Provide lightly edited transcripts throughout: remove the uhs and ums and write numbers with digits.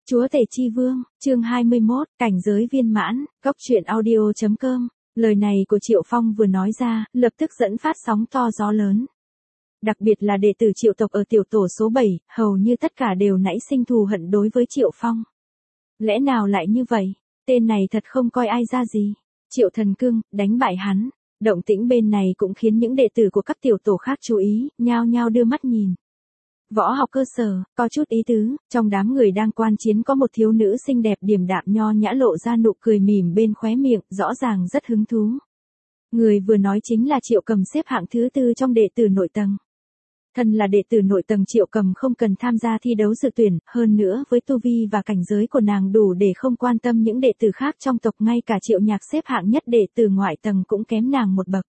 Chúa Tể Chi Vương, chương 21, cảnh giới viên mãn, góc truyện audio.com. Lời này của Triệu Phong vừa nói ra, lập tức dẫn phát sóng to gió lớn. Đặc biệt là đệ tử Triệu tộc ở tiểu tổ số 7, hầu như tất cả đều nảy sinh thù hận đối với Triệu Phong. Lẽ nào lại như vậy? Tên này thật không coi ai ra gì. Triệu Thần Cương, đánh bại hắn. Động tĩnh bên này cũng khiến những đệ tử của các tiểu tổ khác chú ý, nhao nhao đưa mắt nhìn. Võ học cơ sở, có chút ý tứ, trong đám người đang quan chiến có một thiếu nữ xinh đẹp điềm đạm nho nhã lộ ra nụ cười mỉm bên khóe miệng, rõ ràng rất hứng thú. Người vừa nói chính là Triệu Cầm, xếp hạng thứ 4 trong đệ tử nội tầng. Thân là đệ tử nội tầng, Triệu Cầm không cần tham gia thi đấu dự tuyển, hơn nữa với tu vi và cảnh giới của nàng đủ để không quan tâm những đệ tử khác trong tộc, ngay cả Triệu Nhạc xếp hạng nhất đệ tử ngoại tầng cũng kém nàng một bậc.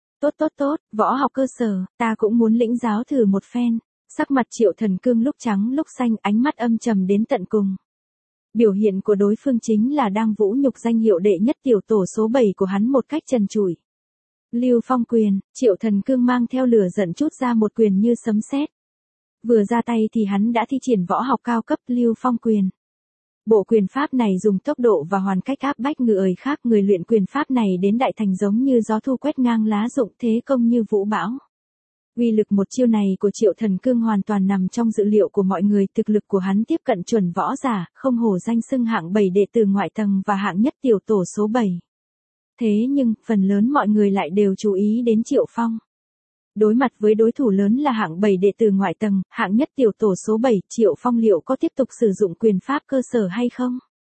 Tốt, võ học cơ sở, ta cũng muốn lĩnh giáo thử một phen. Sắc mặt Triệu Thần Cương lúc trắng lúc xanh, ánh mắt âm trầm đến tận cùng. Biểu hiện của đối phương chính là đang vũ nhục danh hiệu đệ nhất tiểu tổ số 7 của hắn một cách trần trụi. Lưu Phong quyền, Triệu Thần Cương mang theo lửa giận trút ra một quyền như sấm sét. Vừa ra tay thì hắn đã thi triển võ học cao cấp Lưu Phong quyền. Bộ quyền pháp này dùng tốc độ và hoàn cách áp bách người khác, người luyện quyền pháp này đến đại thành giống như gió thu quét ngang lá rụng, thế công như vũ bão. Uy lực một chiêu này của Triệu Thần Cương hoàn toàn nằm trong dự liệu của mọi người, thực lực của hắn tiếp cận chuẩn võ giả, không hổ danh xưng hạng 7 đệ tử ngoại tầng và hạng nhất tiểu tổ số 7. Thế nhưng, phần lớn mọi người lại đều chú ý đến Triệu Phong. Đối mặt với đối thủ lớn là hạng 7 đệ tử ngoại tầng, hạng nhất tiểu tổ số 7, Triệu Phong liệu có tiếp tục sử dụng quyền pháp cơ sở hay không?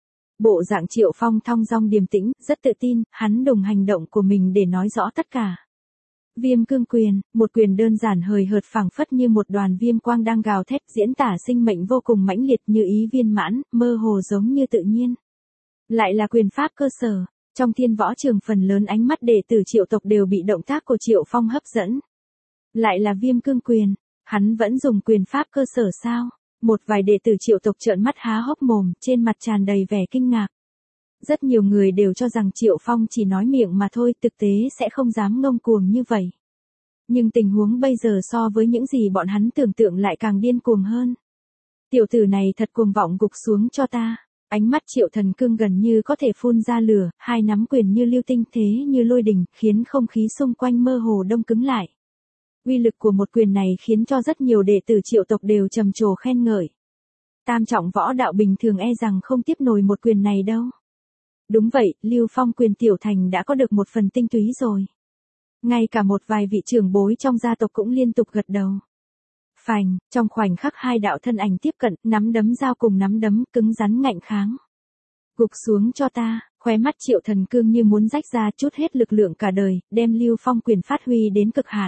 Bộ dạng Triệu Phong thong dong điềm tĩnh, rất tự tin, hắn dùng hành động của mình để nói rõ tất cả. Viêm cương quyền, một quyền đơn giản hời hợt phảng phất như một đoàn viêm quang đang gào thét, diễn tả sinh mệnh vô cùng mãnh liệt như ý viên mãn, mơ hồ giống như tự nhiên. Lại là quyền pháp cơ sở, trong thiên võ trường phần lớn ánh mắt đệ tử Triệu tộc đều bị động tác của Triệu Phong hấp dẫn. Lại là viêm cương quyền, hắn vẫn dùng quyền pháp cơ sở sao? Một vài đệ tử Triệu tộc trợn mắt há hốc mồm, trên mặt tràn đầy vẻ kinh ngạc. Rất nhiều người đều cho rằng Triệu Phong chỉ nói miệng mà thôi, thực tế sẽ không dám ngông cuồng như vậy. Nhưng tình huống bây giờ so với những gì bọn hắn tưởng tượng lại càng điên cuồng hơn. Tiểu tử này thật cuồng vọng, gục xuống cho ta. Ánh mắt Triệu Thần Cương gần như có thể phun ra lửa, hai nắm quyền như lưu tinh thế như lôi đình, khiến không khí xung quanh mơ hồ đông cứng lại. Uy lực của một quyền này khiến cho rất nhiều đệ tử Triệu tộc đều trầm trồ khen ngợi. Tam trọng võ đạo bình thường e rằng không tiếp nổi một quyền này đâu. Đúng vậy, Lưu Phong quyền tiểu thành đã có được một phần tinh túy rồi. Ngay cả một vài vị trưởng bối trong gia tộc cũng liên tục gật đầu. Phành, trong khoảnh khắc hai đạo thân ảnh tiếp cận, nắm đấm giao cùng nắm đấm, cứng rắn ngạnh kháng. Gục xuống cho ta, khóe mắt Triệu Thần Cương như muốn rách ra, chút hết lực lượng cả đời, đem Lưu Phong quyền phát huy đến cực hạn.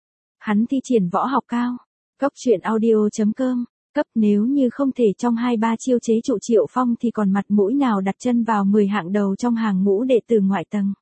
Hắn thi triển võ học cao. Góc truyện audio.com. Cấp, nếu như không thể trong 2-3 chiêu chế trụ Triệu Phong thì còn mặt mũi nào đặt chân vào 10 hạng đầu trong hàng ngũ đệ tử ngoại tầng.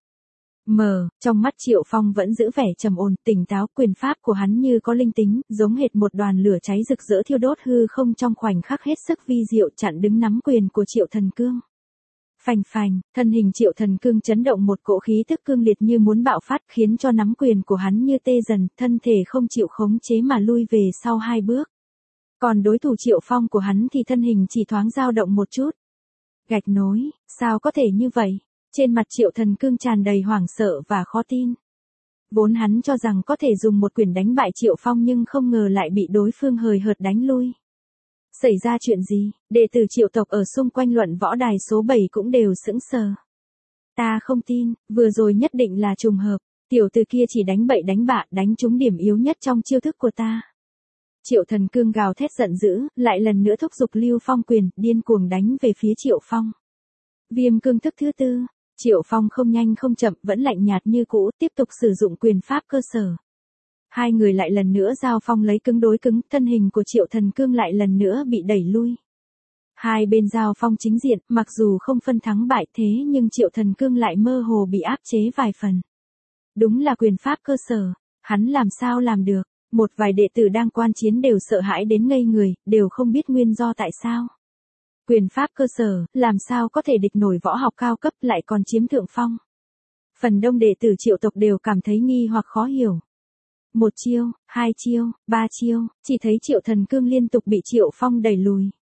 Trong mắt Triệu Phong vẫn giữ vẻ trầm ổn, tỉnh táo, quyền pháp của hắn như có linh tính, giống hệt một đoàn lửa cháy rực rỡ thiêu đốt hư không, trong khoảnh khắc hết sức vi diệu chặn đứng nắm quyền của Triệu Thần Cương. Phành, thân hình Triệu Thần Cương chấn động, một cỗ khí tức cương liệt như muốn bạo phát, khiến cho nắm quyền của hắn như tê dần, thân thể không chịu khống chế mà lui về sau 2 bước. Còn đối thủ Triệu Phong của hắn thì thân hình chỉ thoáng dao động một chút. Gạch nối, sao có thể như vậy? Trên mặt Triệu Thần Cương tràn đầy hoảng sợ và khó tin. Vốn hắn cho rằng có thể dùng một quyền đánh bại Triệu Phong, nhưng không ngờ lại bị đối phương hời hợt đánh lui. Xảy ra chuyện gì? Đệ tử Triệu tộc ở xung quanh luận võ đài số 7 cũng đều sững sờ. Ta không tin, vừa rồi nhất định là trùng hợp. Tiểu tử kia chỉ đánh bậy đánh bạ, đánh trúng điểm yếu nhất trong chiêu thức của ta. Triệu Thần Cương gào thét giận dữ, lại lần nữa thúc giục Lưu Phong quyền, điên cuồng đánh về phía Triệu Phong. Viêm cương thức thứ 4, Triệu Phong không nhanh không chậm, vẫn lạnh nhạt như cũ, tiếp tục sử dụng quyền pháp cơ sở. Hai người lại lần nữa giao phong lấy cứng đối cứng, thân hình của Triệu Thần Cương lại lần nữa bị đẩy lui. Hai bên giao phong chính diện, mặc dù không phân thắng bại, thế nhưng Triệu Thần Cương lại mơ hồ bị áp chế vài phần. Đúng là quyền pháp cơ sở, hắn làm sao làm được? Một vài đệ tử đang quan chiến đều sợ hãi đến ngây người, đều không biết nguyên do tại sao. Quyền pháp cơ sở, làm sao có thể địch nổi võ học cao cấp, lại còn chiếm thượng phong. Phần đông đệ tử Triệu tộc đều cảm thấy nghi hoặc khó hiểu. Một chiêu, 2 chiêu, 3 chiêu, chỉ thấy Triệu Thần Cương liên tục bị Triệu Phong đẩy lùi.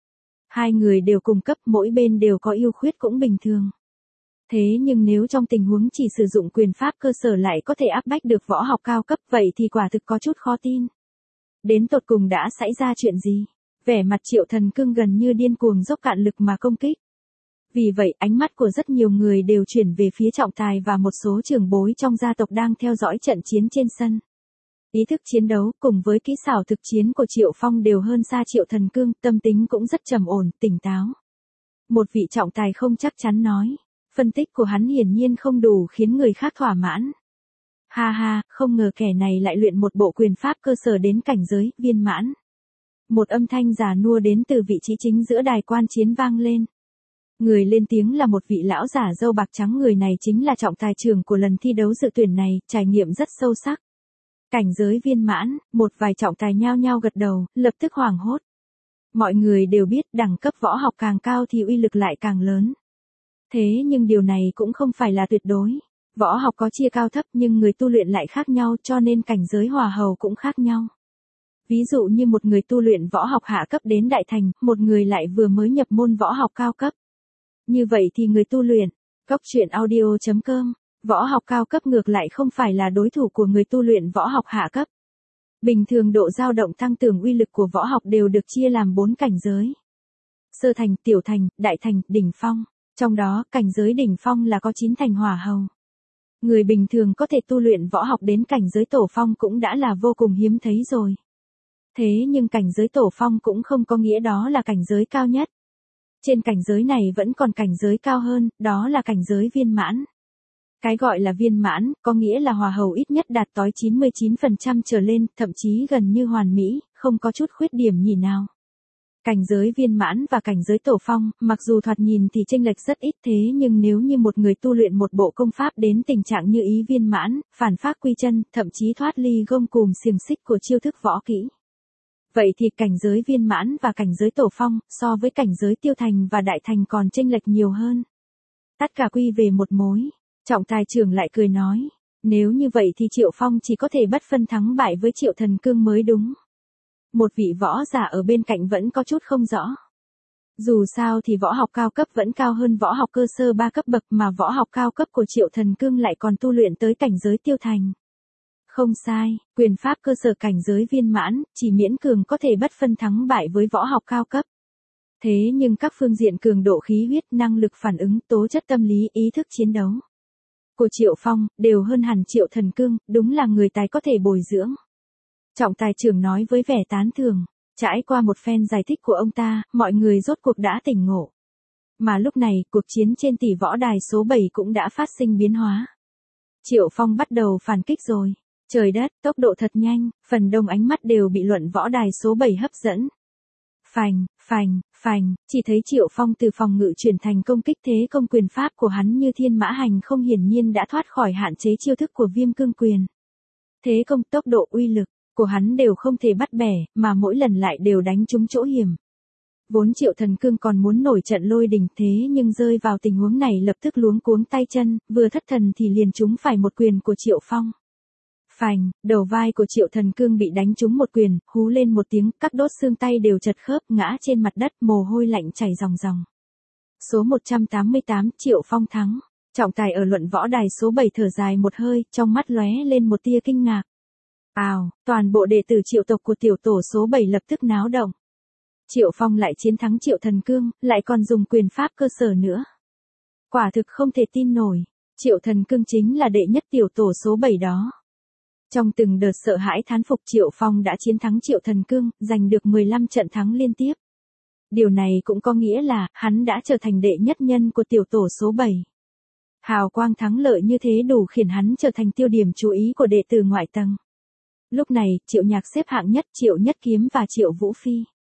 Hai người đều cùng cấp, mỗi bên đều có ưu khuyết cũng bình thường. Thế nhưng nếu trong tình huống chỉ sử dụng quyền pháp cơ sở lại có thể áp bách được võ học cao cấp vậy thì quả thực có chút khó tin. Đến tột cùng đã xảy ra chuyện gì? Vẻ mặt Triệu Thần Cương gần như điên cuồng dốc cạn lực mà công kích. Vì vậy ánh mắt của rất nhiều người đều chuyển về phía trọng tài và một số trưởng bối trong gia tộc đang theo dõi trận chiến trên sân. Ý thức chiến đấu cùng với kỹ xảo thực chiến của Triệu Phong đều hơn xa Triệu Thần Cương, tâm tính cũng rất trầm ổn, tỉnh táo. Một vị trọng tài không chắc chắn nói, phân tích của hắn hiển nhiên không đủ khiến người khác thỏa mãn. Ha ha, không ngờ kẻ này lại luyện một bộ quyền pháp cơ sở đến cảnh giới viên mãn. Một âm thanh già nua đến từ vị trí chính giữa đài quan chiến vang lên. Người lên tiếng là một vị lão giả râu bạc trắng, người này chính là trọng tài trưởng của lần thi đấu dự tuyển này, trải nghiệm rất sâu sắc. Cảnh giới viên mãn, một vài trọng tài nhao nhao gật đầu, lập tức hoảng hốt. Mọi người đều biết đẳng cấp võ học càng cao thì uy lực lại càng lớn. Thế nhưng điều này cũng không phải là tuyệt đối. Võ học có chia cao thấp nhưng người tu luyện lại khác nhau cho nên cảnh giới hòa hầu cũng khác nhau. Ví dụ như một người tu luyện võ học hạ cấp đến đại thành, một người lại vừa mới nhập môn võ học cao cấp. Như vậy thì người tu luyện, Cốc.truyện.audio.com, võ học cao cấp ngược lại không phải là đối thủ của người tu luyện võ học hạ cấp. Bình thường độ dao động tăng cường uy lực của võ học đều được chia làm 4 cảnh giới. Sơ thành, tiểu thành, đại thành, đỉnh phong. Trong đó, cảnh giới đỉnh phong là có 9 thành hỏa hầu. Người bình thường có thể tu luyện võ học đến cảnh giới tổ phong cũng đã là vô cùng hiếm thấy rồi. Thế nhưng cảnh giới tổ phong cũng không có nghĩa đó là cảnh giới cao nhất. Trên cảnh giới này vẫn còn cảnh giới cao hơn, đó là cảnh giới viên mãn. Cái gọi là viên mãn, có nghĩa là hòa hầu ít nhất đạt tới 99% trở lên, thậm chí gần như hoàn mỹ, không có chút khuyết điểm gì nào. Cảnh giới viên mãn và cảnh giới tổ phong, mặc dù thoạt nhìn thì chênh lệch rất ít thế nhưng nếu như một người tu luyện một bộ công pháp đến tình trạng như ý viên mãn, phản phác quy chân, thậm chí thoát ly gông cùm xiềng xích của chiêu thức võ kỹ. Vậy thì cảnh giới viên mãn và cảnh giới tổ phong, so với cảnh giới tiêu thành và đại thành còn chênh lệch nhiều hơn. Tất cả quy về một mối. Trọng tài trưởng lại cười nói, nếu như vậy thì Triệu Phong chỉ có thể bất phân thắng bại với Triệu Thần Cương mới đúng. Một vị võ giả ở bên cạnh vẫn có chút không rõ. Dù sao thì võ học cao cấp vẫn cao hơn võ học cơ sơ 3 cấp bậc mà võ học cao cấp của Triệu Thần Cương lại còn tu luyện tới cảnh giới tiêu thành. Không sai, quyền pháp cơ sở cảnh giới viên mãn, chỉ miễn cường có thể bất phân thắng bại với võ học cao cấp. Thế nhưng các phương diện cường độ khí huyết, năng lực phản ứng, tố chất tâm lý, ý thức chiến đấu của Triệu Phong, đều hơn hẳn Triệu Thần Cương, đúng là người tài có thể bồi dưỡng. Trọng tài trưởng nói với vẻ tán thưởng, trải qua một phen giải thích của ông ta, mọi người rốt cuộc đã tỉnh ngộ. Mà lúc này, cuộc chiến trên tỷ võ đài số 7 cũng đã phát sinh biến hóa. Triệu Phong bắt đầu phản kích rồi. Trời đất, tốc độ thật nhanh, phần đông ánh mắt đều bị luận võ đài số 7 hấp dẫn. Phành, phành, phành, chỉ thấy Triệu Phong từ phòng ngự chuyển thành công kích, thế công quyền pháp của hắn như thiên mã hành không, hiển nhiên đã thoát khỏi hạn chế chiêu thức của Viêm Cương quyền. Thế công, tốc độ, uy lực của hắn đều không thể bắt bẻ, mà mỗi lần lại đều đánh trúng chỗ hiểm. Vốn Triệu Thần Cương còn muốn nổi trận lôi đình, thế nhưng rơi vào tình huống này lập tức luống cuống tay chân, vừa thất thần thì liền trúng phải một quyền của Triệu Phong. Phành, đầu vai của Triệu Thần Cương bị đánh trúng một quyền, hú lên một tiếng, các đốt xương tay đều chật khớp, ngã trên mặt đất, mồ hôi lạnh chảy ròng ròng. Số 188, Triệu Phong thắng. Trọng tài ở luận võ đài số 7 thở dài một hơi, trong mắt lóe lên một tia kinh ngạc. Ào, toàn bộ đệ tử Triệu tộc của tiểu tổ số 7 lập tức náo động. Triệu Phong lại chiến thắng Triệu Thần Cương, lại còn dùng quyền pháp cơ sở nữa. Quả thực không thể tin nổi, Triệu Thần Cương chính là đệ nhất tiểu tổ số 7 đó. Trong từng đợt sợ hãi thán phục, Triệu Phong đã chiến thắng Triệu Thần Cương, giành được 15 trận thắng liên tiếp. Điều này cũng có nghĩa là, hắn đã trở thành đệ nhất nhân của tiểu tổ số 7. Hào quang thắng lợi như thế đủ khiến hắn trở thành tiêu điểm chú ý của đệ tử ngoại tầng. Lúc này, Triệu Nhạc xếp hạng nhất, Triệu Nhất Kiếm và Triệu Vũ Phi.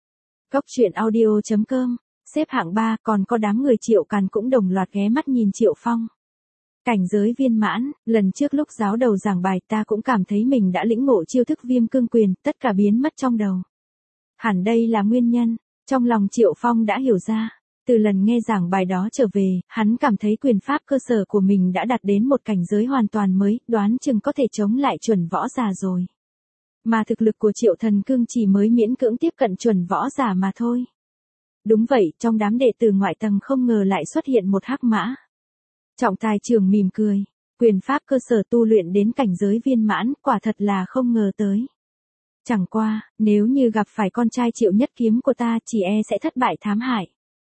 Cốc.truyện.audio.com, xếp hạng 3, còn có đám người Triệu Càn cũng đồng loạt ghé mắt nhìn Triệu Phong. Cảnh giới viên mãn, lần trước lúc giáo đầu giảng bài ta cũng cảm thấy mình đã lĩnh ngộ chiêu thức Viêm Cương quyền, tất cả biến mất trong đầu. Hẳn đây là nguyên nhân, trong lòng Triệu Phong đã hiểu ra. Từ lần nghe giảng bài đó trở về, hắn cảm thấy quyền pháp cơ sở của mình đã đạt đến một cảnh giới hoàn toàn mới, đoán chừng có thể chống lại chuẩn võ giả rồi. Mà thực lực của Triệu Thần Cương chỉ mới miễn cưỡng tiếp cận chuẩn võ giả mà thôi. Đúng vậy, trong đám đệ tử ngoại tầng không ngờ lại xuất hiện một hắc mã. Trọng tài trưởng mỉm cười. Quyền pháp cơ sở tu luyện đến cảnh giới viên mãn, quả thật là không ngờ tới. Chẳng qua, nếu như gặp phải con trai Triệu Nhất Kiếm của ta chỉ e sẽ thất bại thảm hại.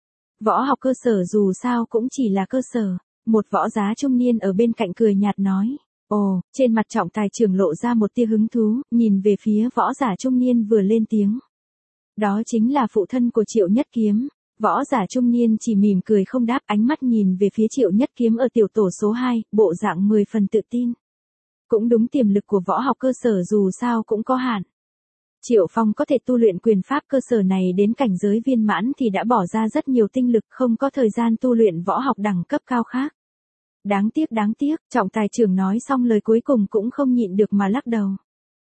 Võ học cơ sở dù sao cũng chỉ là cơ sở. Một võ giá trung niên ở bên cạnh cười nhạt nói. Ồ, trên mặt trọng tài trưởng lộ ra một tia hứng thú, nhìn về phía võ giả trung niên vừa lên tiếng. Đó chính là phụ thân của Triệu Nhất Kiếm. Võ giả trung niên chỉ mỉm cười không đáp, ánh mắt nhìn về phía Triệu Nhất Kiếm ở tiểu tổ số 2, bộ dạng 10 phần tự tin. Cũng đúng, tiềm lực của võ học cơ sở dù sao cũng có hạn. Triệu Phong có thể tu luyện quyền pháp cơ sở này đến cảnh giới viên mãn thì đã bỏ ra rất nhiều tinh lực, không có thời gian tu luyện võ học đẳng cấp cao khác. Đáng tiếc, trọng tài trưởng nói xong lời cuối cùng cũng không nhịn được mà lắc đầu.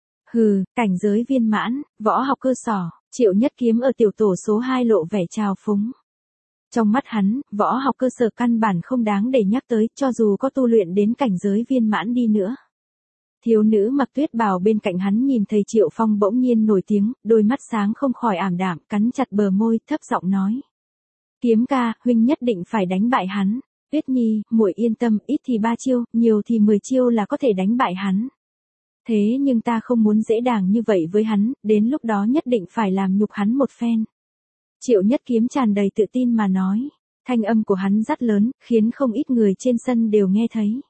Hừ, cảnh giới viên mãn, võ học cơ sở, Triệu Nhất Kiếm ở tiểu tổ số 2 lộ vẻ trào phúng. Trong mắt hắn, võ học cơ sở căn bản không đáng để nhắc tới, cho dù có tu luyện đến cảnh giới viên mãn đi nữa. Thiếu nữ mặc tuyết bào bên cạnh hắn nhìn thấy Triệu Phong bỗng nhiên nổi tiếng, đôi mắt sáng không khỏi ảm đạm, cắn chặt bờ môi, thấp giọng nói. Kiếm ca, huynh nhất định phải đánh bại hắn. Tuyết Nhi, muội yên tâm, ít thì 3 chiêu, nhiều thì 10 chiêu là có thể đánh bại hắn. Thế nhưng ta không muốn dễ dàng như vậy với hắn, đến lúc đó nhất định phải làm nhục hắn một phen. Triệu Nhất Kiếm tràn đầy tự tin mà nói. Thanh âm của hắn rất lớn, khiến không ít người trên sân đều nghe thấy.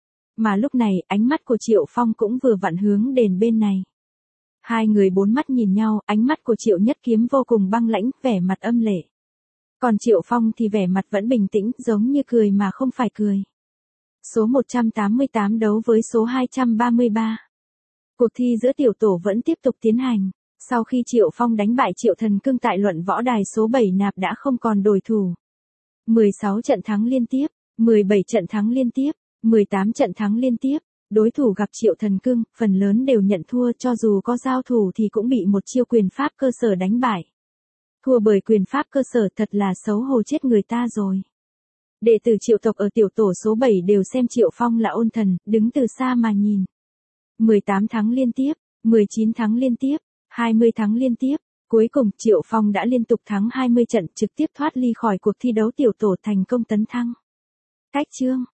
Mà lúc này, ánh mắt của Triệu Phong cũng vừa vặn hướng đến bên này. Hai người bốn mắt nhìn nhau, ánh mắt của Triệu Nhất Kiếm vô cùng băng lãnh, vẻ mặt âm lệ. Còn Triệu Phong thì vẻ mặt vẫn bình tĩnh, giống như cười mà không phải cười. Số 188 đấu với số 233. Cuộc thi giữa tiểu tổ vẫn tiếp tục tiến hành. Sau khi Triệu Phong đánh bại Triệu Thần Cương tại luận võ đài số 7 nạp đã không còn đối thủ. 16 trận thắng liên tiếp, 17 trận thắng liên tiếp, 18 trận thắng liên tiếp. Đối thủ gặp Triệu Thần Cương, phần lớn đều nhận thua, cho dù có giao thủ thì cũng bị một chiêu quyền pháp cơ sở đánh bại. Thua bởi quyền pháp cơ sở thật là xấu hổ chết người ta rồi. Đệ tử Triệu tộc ở tiểu tổ số 7 đều xem Triệu Phong là ôn thần, đứng từ xa mà nhìn. 18 thắng liên tiếp, 19 thắng liên tiếp, 20 thắng liên tiếp. Cuối cùng Triệu Phong đã liên tục thắng 20 trận, trực tiếp thoát ly khỏi cuộc thi đấu tiểu tổ, thành công tấn thăng. Cách chương